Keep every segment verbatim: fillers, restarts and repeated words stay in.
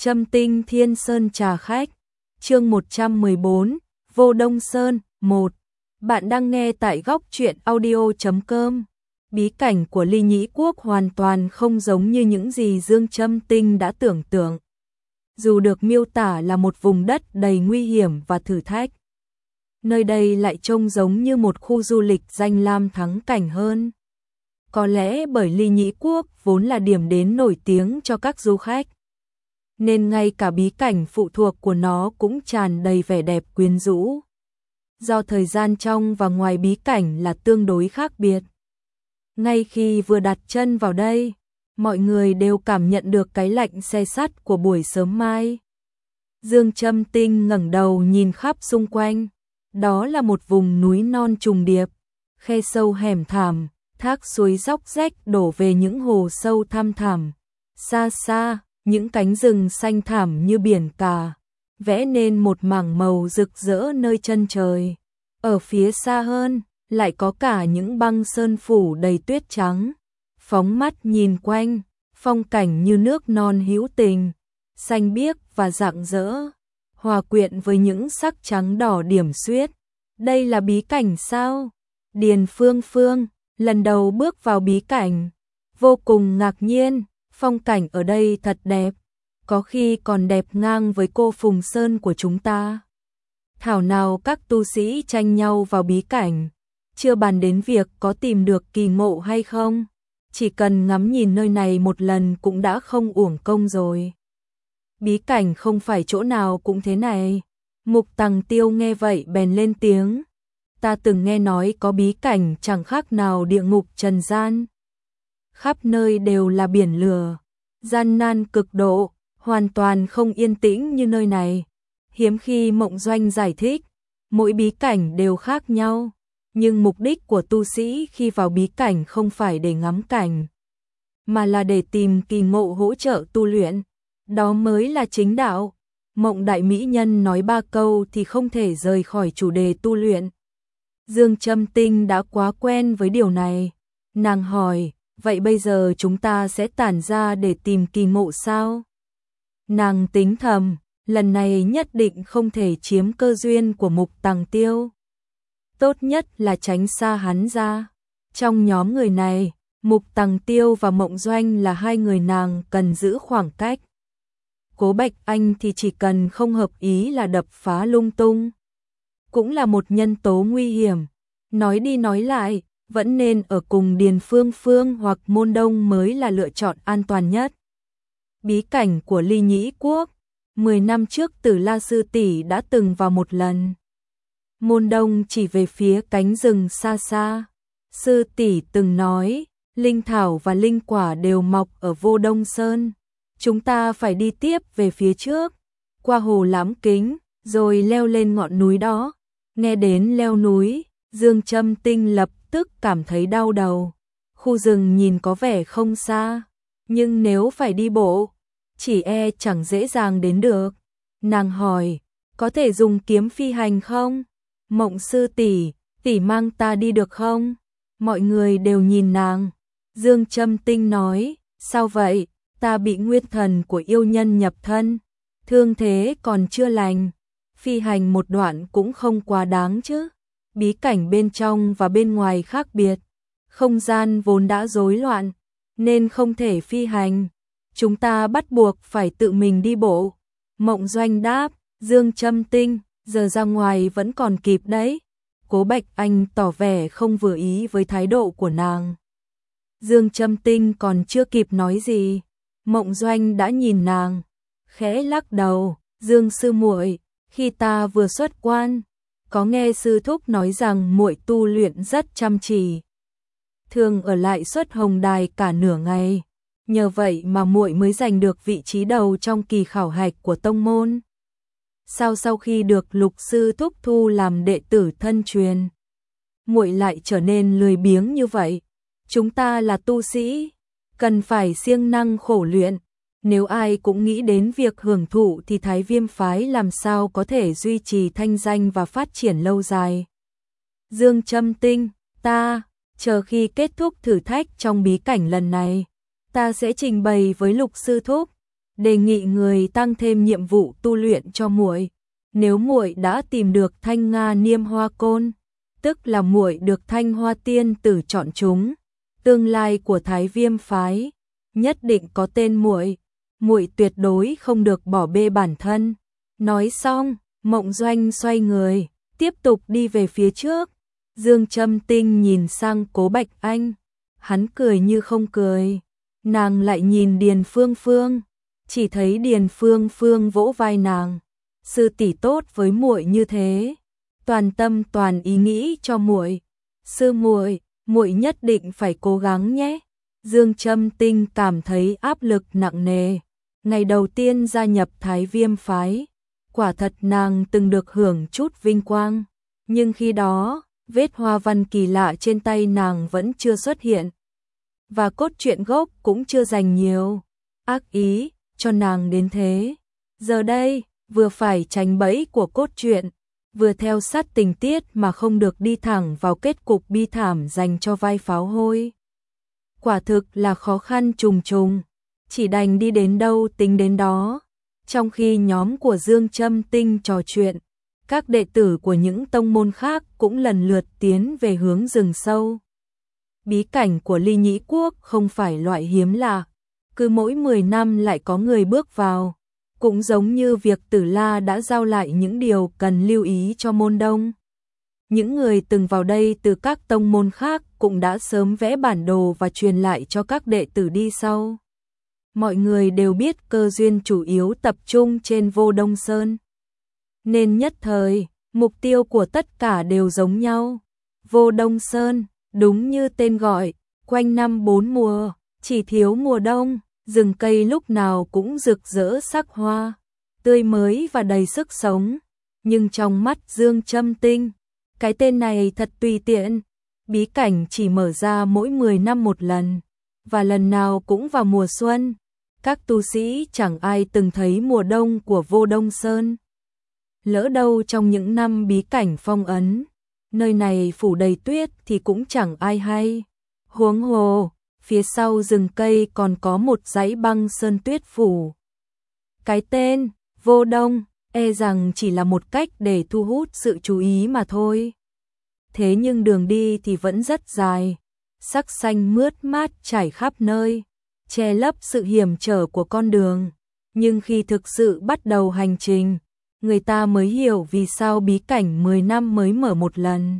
Châm Tinh Thiên Sơn trà khách. Chương một trăm mười bốn, Vô Đông Sơn. một. Bạn đang nghe tại góc truyện audio chấm com. Bí cảnh của Ly Nhĩ Quốc hoàn toàn không giống như những gì Dương Châm Tinh đã tưởng tượng. Dù được miêu tả là một vùng đất đầy nguy hiểm và thử thách, nơi đây lại trông giống như một khu du lịch danh lam thắng cảnh hơn. Có lẽ bởi Ly Nhĩ Quốc vốn là điểm đến nổi tiếng cho các du khách, nên ngay cả bí cảnh phụ thuộc của nó cũng tràn đầy vẻ đẹp quyến rũ. Do thời gian trong và ngoài bí cảnh là tương đối khác biệt, ngay khi vừa đặt chân vào đây, mọi người đều cảm nhận được cái lạnh se sắt của buổi sớm mai. Dương Châm Tinh ngẩng đầu nhìn khắp xung quanh. Đó là một vùng núi non trùng điệp, khe sâu hẻm thẳm, thác suối róc rách đổ về những hồ sâu thăm thẳm. Xa xa, những cánh rừng xanh thẳm như biển cả, vẽ nên một mảng màu rực rỡ nơi chân trời. Ở phía xa hơn, lại có cả những băng sơn phủ đầy tuyết trắng. Phóng mắt nhìn quanh, phong cảnh như nước non hữu tình, xanh biếc và rạng rỡ, hòa quyện với những sắc trắng đỏ điểm xuyết. Đây là bí cảnh sao? Điền Phương Phương lần đầu bước vào bí cảnh, vô cùng ngạc nhiên. Phong cảnh ở đây thật đẹp, có khi còn đẹp ngang với cô Phùng Sơn của chúng ta. Thảo nào các tu sĩ tranh nhau vào bí cảnh, chưa bàn đến việc có tìm được kỳ ngộ hay không. Chỉ cần ngắm nhìn nơi này một lần cũng đã không uổng công rồi. Bí cảnh không phải chỗ nào cũng thế này. Mục Tằng Tiêu nghe vậy bèn lên tiếng. Ta từng nghe nói có bí cảnh chẳng khác nào địa ngục trần gian. Khắp nơi đều là biển lửa, gian nan cực độ, hoàn toàn không yên tĩnh như nơi này. Hiếm khi Mộng Doanh giải thích, mỗi bí cảnh đều khác nhau, nhưng mục đích của tu sĩ khi vào bí cảnh không phải để ngắm cảnh, mà là để tìm kỳ ngộ hỗ trợ tu luyện. Đó mới là chính đạo. Mộng Đại Mỹ Nhân nói ba câu thì không thể rời khỏi chủ đề tu luyện. Dương Châm Tinh đã quá quen với điều này. Nàng hỏi, vậy bây giờ chúng ta sẽ tản ra để tìm kỳ ngộ sao? Nàng tính thầm, lần này nhất định không thể chiếm cơ duyên của Mục Tằng Tiêu. Tốt nhất là tránh xa hắn ra. Trong nhóm người này, Mục Tằng Tiêu và Mộng Doanh là hai người nàng cần giữ khoảng cách. Cố Bạch Anh thì chỉ cần không hợp ý là đập phá lung tung. Cũng là một nhân tố nguy hiểm. Nói đi nói lại, vẫn nên ở cùng Điền Phương Phương hoặc Môn Đông mới là lựa chọn an toàn nhất. Bí cảnh của Ly Nhĩ Quốc, mười năm trước Tử La Sư tỷ đã từng vào một lần. Môn Đông chỉ về phía cánh rừng xa xa. Sư tỷ từng nói, linh thảo và linh quả đều mọc ở Vô Đông Sơn. Chúng ta phải đi tiếp về phía trước, qua hồ Lám Kính, rồi leo lên ngọn núi đó. Nghe đến leo núi, Dương Châm Tinh lập tức cảm thấy đau đầu. Khu rừng nhìn có vẻ không xa, nhưng nếu phải đi bộ, chỉ e chẳng dễ dàng đến được. Nàng hỏi, có thể dùng kiếm phi hành không? Mộng sư tỷ, tỷ mang ta đi được không? Mọi người đều nhìn nàng. Dương Châm Tinh nói, sao vậy? Ta bị nguyên thần của yêu nhân nhập thân, thương thế còn chưa lành, phi hành một đoạn cũng không quá đáng chứ. Bí cảnh bên trong và bên ngoài khác biệt, không gian vốn đã rối loạn, nên không thể phi hành. Chúng ta bắt buộc phải tự mình đi bộ. Mộng Doanh đáp. Dương Châm Tinh, giờ ra ngoài vẫn còn kịp đấy. Cố Bạch Anh tỏ vẻ không vừa ý với thái độ của nàng. Dương Châm Tinh còn chưa kịp nói gì, Mộng Doanh đã nhìn nàng, khẽ lắc đầu. Dương sư muội, khi ta vừa xuất quan, có nghe sư thúc nói rằng muội tu luyện rất chăm chỉ, thường ở lại Xuất Hồng Đài cả nửa ngày, nhờ vậy mà muội mới giành được vị trí đầu trong kỳ khảo hạch của tông môn. Sao sau khi được Lục sư thúc thu làm đệ tử thân truyền, muội lại trở nên lười biếng như vậy? Chúng ta là tu sĩ, cần phải siêng năng khổ luyện. Nếu ai cũng nghĩ đến việc hưởng thụ thì Thái Viêm phái làm sao có thể duy trì thanh danh và phát triển lâu dài. Dương Châm Tinh, ta, chờ khi kết thúc thử thách trong bí cảnh lần này, ta sẽ trình bày với Lục sư thúc. đề nghị người tăng thêm nhiệm vụ tu luyện cho muội. Nếu muội đã tìm được Thanh Nga Niêm Hoa Côn, tức là muội được Thanh Hoa Tiên tử chọn chúng, tương lai của Thái Viêm phái nhất định có tên muội, muội tuyệt đối không được bỏ bê bản thân. Nói xong, Mộng Doanh xoay người, tiếp tục đi về phía trước. Dương Châm Tinh nhìn sang Cố Bạch Anh, hắn cười như không cười. Nàng lại nhìn Điền Phương Phương, chỉ thấy Điền Phương Phương vỗ vai nàng, sư tỷ tốt với muội như thế, toàn tâm toàn ý nghĩ cho muội. Sư muội, muội nhất định phải cố gắng nhé. Dương Châm Tinh cảm thấy áp lực nặng nề. Ngày đầu tiên gia nhập Thái Viêm phái, quả thật nàng từng được hưởng chút vinh quang, nhưng khi đó, vết hoa văn kỳ lạ trên tay nàng vẫn chưa xuất hiện, và cốt truyện gốc cũng chưa dành nhiều ác ý cho nàng đến thế. Giờ đây, vừa phải tránh bẫy của cốt truyện, vừa theo sát tình tiết mà không được đi thẳng vào kết cục bi thảm dành cho vai pháo hôi. Quả thực là khó khăn trùng trùng, chỉ đành đi đến đâu tính đến đó. Trong khi nhóm của Dương Châm Tinh trò chuyện, các đệ tử của những tông môn khác cũng lần lượt tiến về hướng rừng sâu. Bí cảnh của Ly Nhĩ Quốc không phải loại hiếm lạ, cứ mỗi mười năm lại có người bước vào, cũng giống như việc Tử La đã giao lại những điều cần lưu ý cho môn đông. Những người từng vào đây từ các tông môn khác cũng đã sớm vẽ bản đồ và truyền lại cho các đệ tử đi sau. Mọi người đều biết cơ duyên chủ yếu tập trung trên Vô Đông Sơn, nên nhất thời, mục tiêu của tất cả đều giống nhau. Vô Đông Sơn, đúng như tên gọi, quanh năm bốn mùa, chỉ thiếu mùa đông, rừng cây lúc nào cũng rực rỡ sắc hoa, tươi mới và đầy sức sống. Nhưng trong mắt Dương Châm Tinh, cái tên này thật tùy tiện. Bí cảnh chỉ mở ra mỗi mười năm một lần, và lần nào cũng vào mùa xuân. Các tu sĩ chẳng ai từng thấy mùa đông của Vô Đông Sơn. Lỡ đâu trong những năm bí cảnh phong ấn, nơi này phủ đầy tuyết thì cũng chẳng ai hay. Huống hồ, phía sau rừng cây còn có một dãy băng sơn tuyết phủ. Cái tên Vô Đông e rằng chỉ là một cách để thu hút sự chú ý mà thôi. Thế nhưng đường đi thì vẫn rất dài, sắc xanh mướt mát trải khắp nơi, che lấp sự hiểm trở của con đường. Nhưng khi thực sự bắt đầu hành trình, người ta mới hiểu vì sao bí cảnh mười năm mới mở một lần.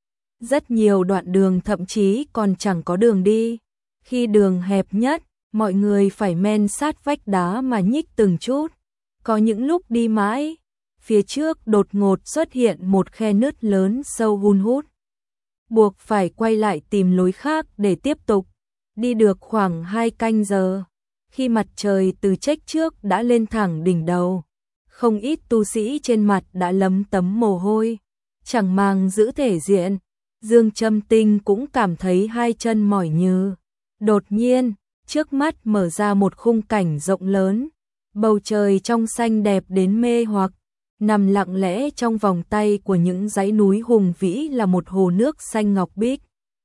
Rất nhiều đoạn đường thậm chí còn chẳng có đường đi. Khi đường hẹp nhất, mọi người phải men sát vách đá mà nhích từng chút. Có những lúc đi mãi, phía trước đột ngột xuất hiện một khe nứt lớn sâu hun hút, buộc phải quay lại tìm lối khác để tiếp tục. Đi được khoảng hai canh giờ, khi mặt trời từ chếch trước đã lên thẳng đỉnh đầu, không ít tu sĩ trên mặt đã lấm tấm mồ hôi, chẳng màng giữ thể diện. Dương Châm Tinh cũng cảm thấy hai chân mỏi nhừ. Đột nhiên, trước mắt mở ra một khung cảnh rộng lớn, bầu trời trong xanh đẹp đến mê hoặc, nằm lặng lẽ trong vòng tay của những dãy núi hùng vĩ là một hồ nước xanh ngọc bích.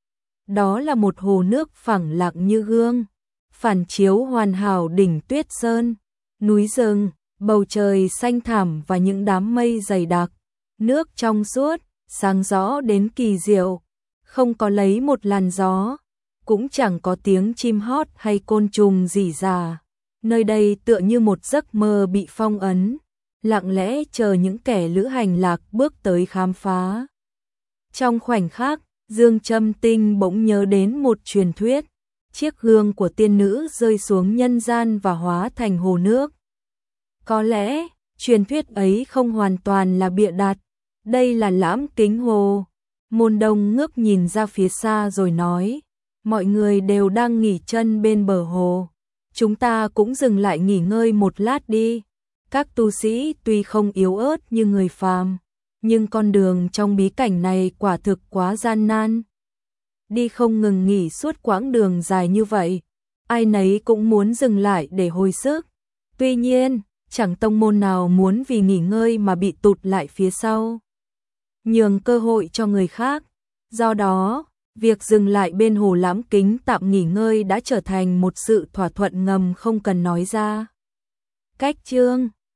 Đó là một hồ nước phẳng lặng như gương, phản chiếu hoàn hảo đỉnh Tuyết Sơn, núi rừng, bầu trời xanh thẳm và những đám mây dày đặc, nước trong suốt, sáng rõ đến kỳ diệu, không có lấy một làn gió, cũng chẳng có tiếng chim hót hay côn trùng rỉ rả. Nơi đây tựa như một giấc mơ bị phong ấn, lặng lẽ chờ những kẻ lữ hành lạc bước tới khám phá. Trong khoảnh khắc, Dương Châm Tinh bỗng nhớ đến một truyền thuyết, chiếc gương của tiên nữ rơi xuống nhân gian và hóa thành hồ nước. Có lẽ, truyền thuyết ấy không hoàn toàn là bịa đặt, đây là Lãm Kính Hồ. Môn Đông ngước nhìn ra phía xa rồi nói, mọi người đều đang nghỉ chân bên bờ hồ, chúng ta cũng dừng lại nghỉ ngơi một lát đi. Các tu sĩ tuy không yếu ớt như người phàm, nhưng con đường trong bí cảnh này quả thực quá gian nan. Đi không ngừng nghỉ suốt quãng đường dài như vậy, ai nấy cũng muốn dừng lại để hồi sức. Tuy nhiên, chẳng tông môn nào muốn vì nghỉ ngơi mà bị tụt lại phía sau, nhường cơ hội cho người khác. Do đó, việc dừng lại bên hồ Lãm Kính tạm nghỉ ngơi đã trở thành một sự thỏa thuận ngầm không cần nói ra. Cách chương